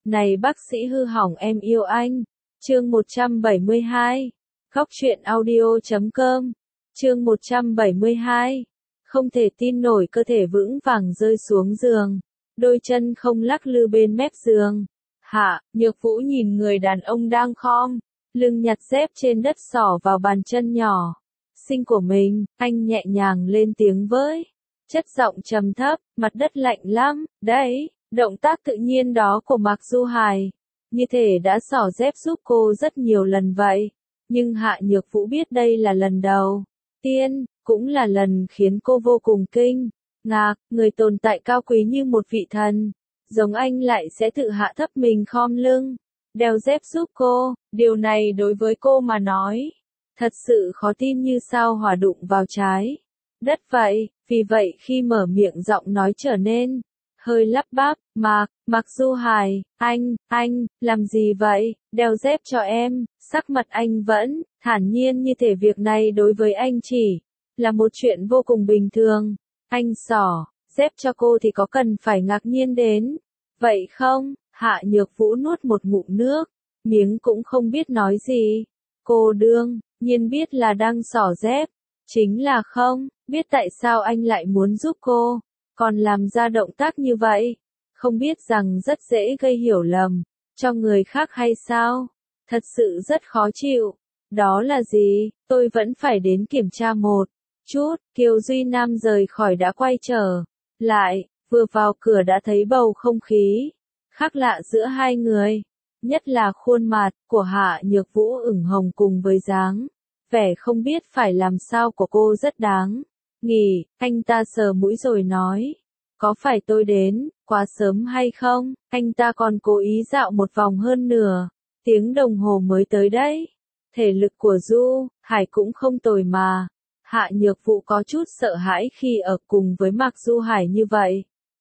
Này bác sĩ hư hỏng em yêu anh. Chương 172. Góc truyện audio.com. Chương 172. Không thể tin nổi cơ thể vững vàng rơi xuống giường. Đôi chân không lắc lư bên mép giường. Hạ, Nhược Vũ nhìn người đàn ông đang khom lưng nhặt dép trên đất xỏ vào bàn chân nhỏ xinh của mình, anh nhẹ nhàng lên tiếng với chất giọng trầm thấp, mặt đất lạnh lắm, đấy. Động tác tự nhiên đó của Mạc Du Hải, như thể đã xỏ dép giúp cô rất nhiều lần vậy. Nhưng Hạ Nhược Vũ biết đây là lần đầu tiên, cũng là lần khiến cô vô cùng kinh ngạc. Người tồn tại cao quý như một vị thần, giống anh lại sẽ tự hạ thấp mình khom lưng, đeo dép giúp cô. Điều này đối với cô mà nói, thật sự khó tin như sao hỏa đụng vào trái đất vậy. Vì vậy khi mở miệng giọng nói trở nên hơi lắp bắp. Mạc Du Hải, anh, làm gì vậy? Đeo dép cho em. Sắc mặt anh vẫn thản nhiên như thể việc này đối với anh chỉ là một chuyện vô cùng bình thường. Anh xỏ dép cho cô thì có cần phải ngạc nhiên đến vậy không? Hạ Nhược Vũ nuốt một ngụm nước miếng cũng không biết nói gì. Cô đương nhiên biết là đang xỏ dép, chính là không biết tại sao anh lại muốn giúp cô, còn làm ra động tác như vậy. Không biết rằng rất dễ gây hiểu lầm cho người khác hay sao? Thật sự rất khó chịu. Đó là gì? Tôi vẫn phải đến kiểm tra một chút. Kiều Duy Nam rời khỏi đã quay trở lại, vừa vào cửa đã thấy bầu không khí khác lạ giữa hai người, nhất là khuôn mặt của Hạ Nhược Vũ ửng hồng cùng với dáng vẻ không biết phải làm sao của cô rất đáng nghi. Anh ta sờ mũi rồi nói, có phải tôi đến quá sớm hay không? Anh ta còn cố ý dạo một vòng hơn nửa tiếng đồng hồ mới tới đấy. Thể lực của Du Hải cũng không tồi mà. Hạ Nhược Vũ có chút sợ hãi khi ở cùng với Mạc Du Hải như vậy.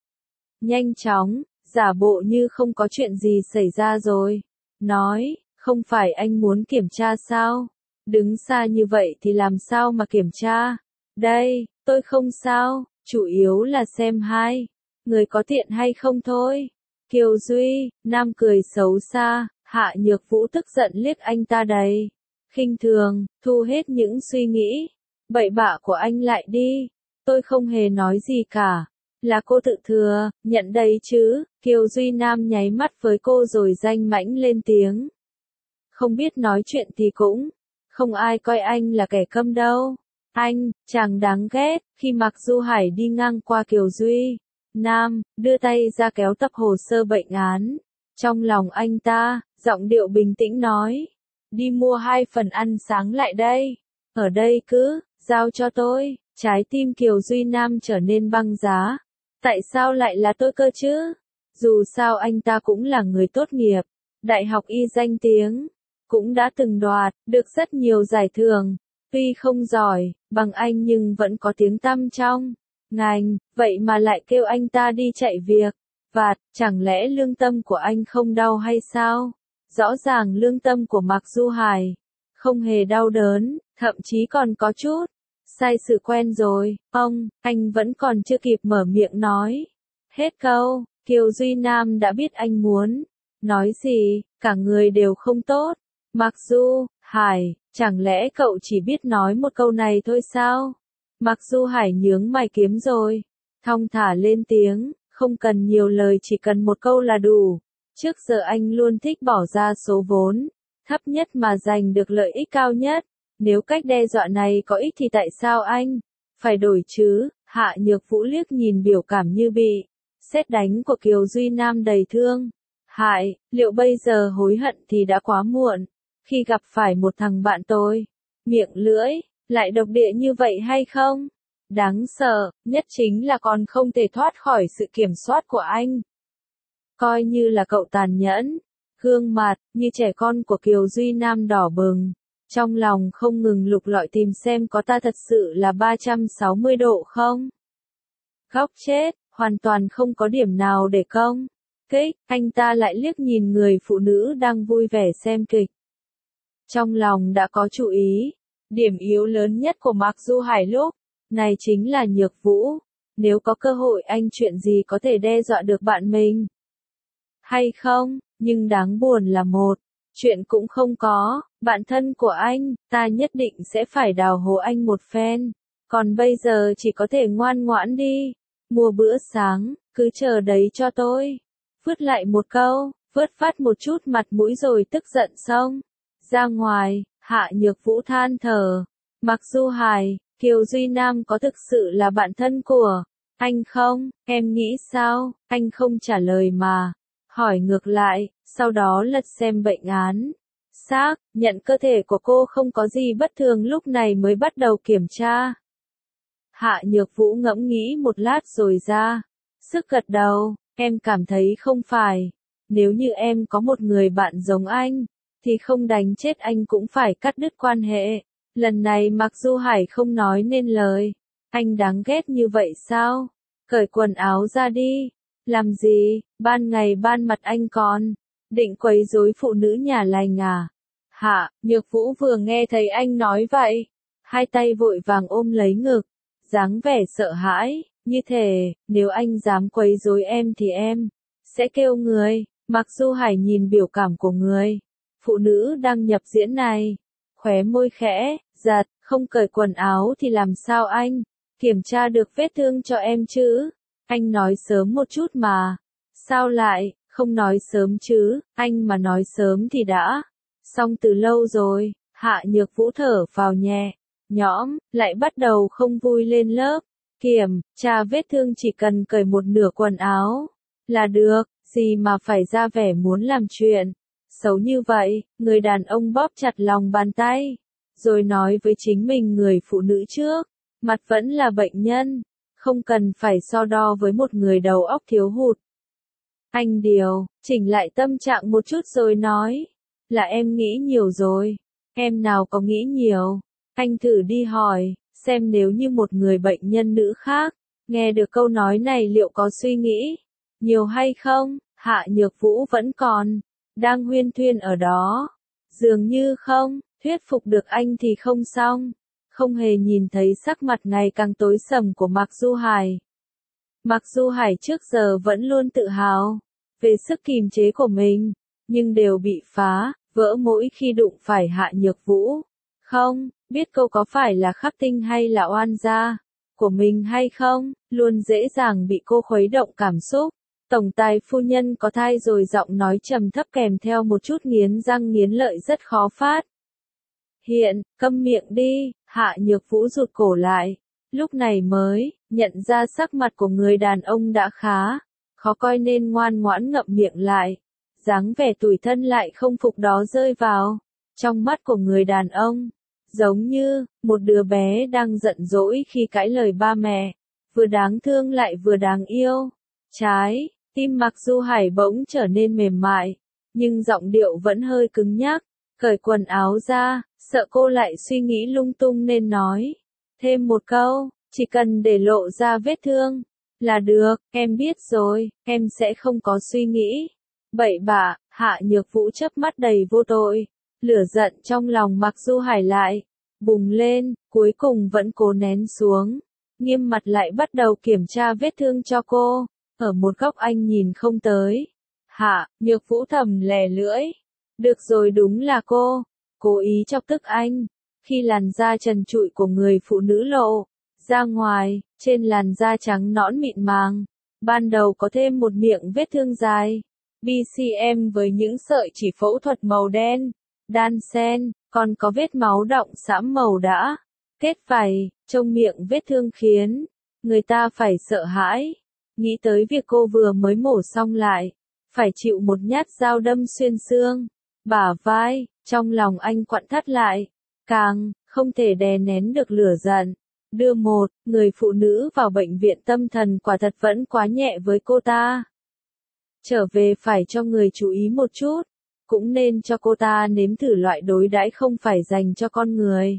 Nhanh chóng giả bộ như không có chuyện gì xảy ra rồi nói, không phải anh muốn kiểm tra sao? Đứng xa như vậy thì làm sao mà kiểm tra? Đây, tôi không sao, chủ yếu là xem hai người có tiện hay không thôi. Kiều Duy Nam cười xấu xa. Hạ Nhược Vũ tức giận liếc anh ta đầy khinh thường, thu hết những suy nghĩ bậy bạ của anh lại đi. Tôi không hề nói gì cả, là cô tự thừa nhận đấy chứ. Kiều Duy Nam nháy mắt với cô rồi danh mãnh lên tiếng. Không biết nói chuyện thì cũng không ai coi anh là kẻ câm đâu. Anh, chàng đáng ghét. Khi Mạc Du Hải đi ngang qua Kiều Duy Nam, đưa tay ra kéo tập hồ sơ bệnh án. Trong lòng anh ta, giọng điệu bình tĩnh nói, đi mua 2 phần ăn sáng lại đây. Ở đây cứ, giao cho tôi. Trái tim Kiều Duy Nam trở nên băng giá. Tại sao lại là tôi cơ chứ? Dù sao anh ta cũng là người tốt nghiệp đại học y danh tiếng, cũng đã từng đoạt được rất nhiều giải thưởng. Tuy không giỏi bằng anh nhưng vẫn có tiếng tăm trong ngành, vậy mà lại kêu anh ta đi chạy việc vặt. Chẳng lẽ lương tâm của anh không đau hay sao? Rõ ràng lương tâm của Mạc Du Hải không hề đau đớn, thậm chí còn có chút sai sự quen rồi. Anh vẫn còn chưa kịp mở miệng nói hết câu, Kiều Duy Nam đã biết anh muốn nói gì. Cả người đều không tốt. Mạc Du Hải, chẳng lẽ cậu chỉ biết nói một câu này thôi sao? Mạc Du Hải nhướng mày kiếm rồi thong thả lên tiếng, không cần nhiều lời, chỉ cần một câu là đủ. Trước giờ anh luôn thích bỏ ra số vốn thấp nhất mà giành được lợi ích cao nhất. Nếu cách đe dọa này có ích thì tại sao anh phải đổi chứ? Hạ Nhược Vũ liếc nhìn biểu cảm như bị sét đánh của Kiều Duy Nam đầy thương hại. Liệu bây giờ hối hận thì đã quá muộn, khi gặp phải một thằng bạn tôi miệng lưỡi lại độc địa như vậy hay không? Đáng sợ nhất chính là còn không thể thoát khỏi sự kiểm soát của anh. Coi như là cậu tàn nhẫn. Gương mặt như trẻ con của Kiều Duy Nam đỏ bừng, trong lòng không ngừng lục lọi tìm xem có ta thật sự là 360 độ không. Góc chết, hoàn toàn không có điểm nào để công kích. Anh ta lại liếc nhìn người phụ nữ đang vui vẻ xem kịch. Trong lòng đã có chú ý. Điểm yếu lớn nhất của Mạc Du Hải lúc này chính là Nhược Vũ. Nếu có cơ hội anh chuyện gì có thể đe dọa được bạn mình hay không? Nhưng đáng buồn là một, chuyện cũng không có, bạn thân của anh, ta nhất định sẽ phải đào hố anh một phen. Còn bây giờ chỉ có thể ngoan ngoãn đi, mua bữa sáng, cứ chờ đấy cho tôi. Vứt lại một câu, vớt vát một chút mặt mũi rồi tức giận xong. Ra ngoài, Hạ Nhược Vũ than thở. Mặc Du Hải, Kiều Duy Nam có thực sự là bạn thân của anh không? Em nghĩ sao? Anh không trả lời mà. Hỏi ngược lại, sau đó lật xem bệnh án. Xác nhận cơ thể của cô không có gì bất thường lúc này mới bắt đầu kiểm tra. Hạ Nhược Vũ ngẫm nghĩ một lát rồi ra sức gật đầu, em cảm thấy không phải. Nếu như em có một người bạn giống anh, thì không đánh chết anh cũng phải cắt đứt quan hệ. Lần này Mạc Du Hải không nói nên lời. Anh đáng ghét như vậy sao? Cởi quần áo ra đi. Làm gì? Ban ngày ban mặt anh còn định quấy rối phụ nữ nhà lành à? Hạ Nhược Vũ vừa nghe thấy anh nói vậy, hai tay vội vàng ôm lấy ngực, dáng vẻ sợ hãi, như thể, nếu anh dám quấy rối em thì em sẽ kêu người. Mạc Du Hải nhìn biểu cảm của người phụ nữ đang nhập diễn này, khóe môi khẽ giật, không cởi quần áo thì làm sao anh kiểm tra được vết thương cho em chứ? Anh nói sớm một chút mà. Sao lại không nói sớm chứ? Anh mà nói sớm thì đã xong từ lâu rồi. Hạ Nhược Vũ thở phào nhẹ nhõm, lại bắt đầu không vui lên lớp. Kiểm tra vết thương chỉ cần cởi một nửa quần áo là được, gì mà phải ra vẻ muốn làm chuyện xấu như vậy. Người đàn ông bóp chặt lòng bàn tay, rồi nói với chính mình người phụ nữ trước mặt vẫn là bệnh nhân, không cần phải so đo với một người đầu óc thiếu hụt. Anh chỉnh lại tâm trạng một chút rồi nói, là em nghĩ nhiều rồi. Em nào có nghĩ nhiều. Anh thử đi hỏi, xem nếu như một người bệnh nhân nữ khác, nghe được câu nói này liệu có suy nghĩ nhiều hay không? Hạ Nhược Vũ vẫn còn đang huyên thuyên ở đó. Dường như không thuyết phục được anh thì không xong. Không hề nhìn thấy sắc mặt ngày càng tối sầm của Mạc Du Hải. Mạc Du Hải trước giờ vẫn luôn tự hào về sức kìm chế của mình, nhưng đều bị phá vỡ mỗi khi đụng phải Hạ Nhược Vũ. Không biết cô có phải là khắc tinh hay là oan gia của mình hay không, luôn dễ dàng bị cô khuấy động cảm xúc. Tổng tài phu nhân có thai rồi, giọng nói trầm thấp kèm theo một chút nghiến răng nghiến lợi rất khó phát hiện. Câm miệng đi. Hạ Nhược Vũ rụt cổ lại, lúc này mới nhận ra sắc mặt của người đàn ông đã khá khó coi nên ngoan ngoãn ngậm miệng lại. Dáng vẻ tủi thân lại không phục đó rơi vào trong mắt của người đàn ông, giống như một đứa bé đang giận dỗi khi cãi lời ba mẹ, vừa đáng thương lại vừa đáng yêu. Trái tim Mạc Du Hải bỗng trở nên mềm mại, nhưng giọng điệu vẫn hơi cứng nhắc. Cởi quần áo ra, sợ cô lại suy nghĩ lung tung nên nói thêm một câu, chỉ cần để lộ ra vết thương là được. Em biết rồi, em sẽ không có suy nghĩ bậy bạ. Hạ Nhược Vũ chớp mắt đầy vô tội, lửa giận trong lòng Mạc Du Hải lại bùng lên, cuối cùng vẫn cố nén xuống, nghiêm mặt lại bắt đầu kiểm tra vết thương cho cô. Ở một góc anh nhìn không tới. Hạ Nhược Vũ thầm lè lưỡi, được rồi, đúng là cô cố ý chọc tức anh. Khi làn da trần trụi của người phụ nữ lộ ra ngoài, trên làn da trắng nõn mịn màng, ban đầu có thêm một miệng vết thương dài BCM với những sợi chỉ phẫu thuật màu đen đan xen, còn có vết máu đọng sẫm màu đã kết vảy trong miệng. Vết thương khiến người ta phải sợ hãi. Nghĩ tới việc cô vừa mới mổ xong lại phải chịu một nhát dao đâm xuyên xương bả vai, trong lòng anh quặn thắt lại, càng không thể đè nén được lửa giận. Đưa một người phụ nữ vào bệnh viện tâm thần quả thật vẫn quá nhẹ với cô ta. Trở về phải cho người chú ý một chút, cũng nên cho cô ta nếm thử loại đối đãi không phải dành cho con người.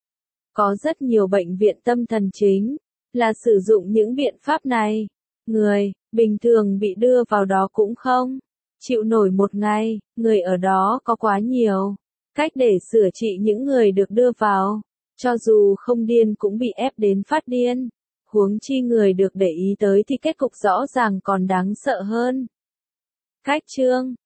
Có rất nhiều bệnh viện tâm thần chính là sử dụng những biện pháp này. Người bình thường bị đưa vào đó cũng không chịu nổi một ngày. Người ở đó có quá nhiều cách để sửa trị những người được đưa vào, cho dù không điên cũng bị ép đến phát điên. Huống chi người được để ý tới thì kết cục rõ ràng còn đáng sợ hơn. Cách chương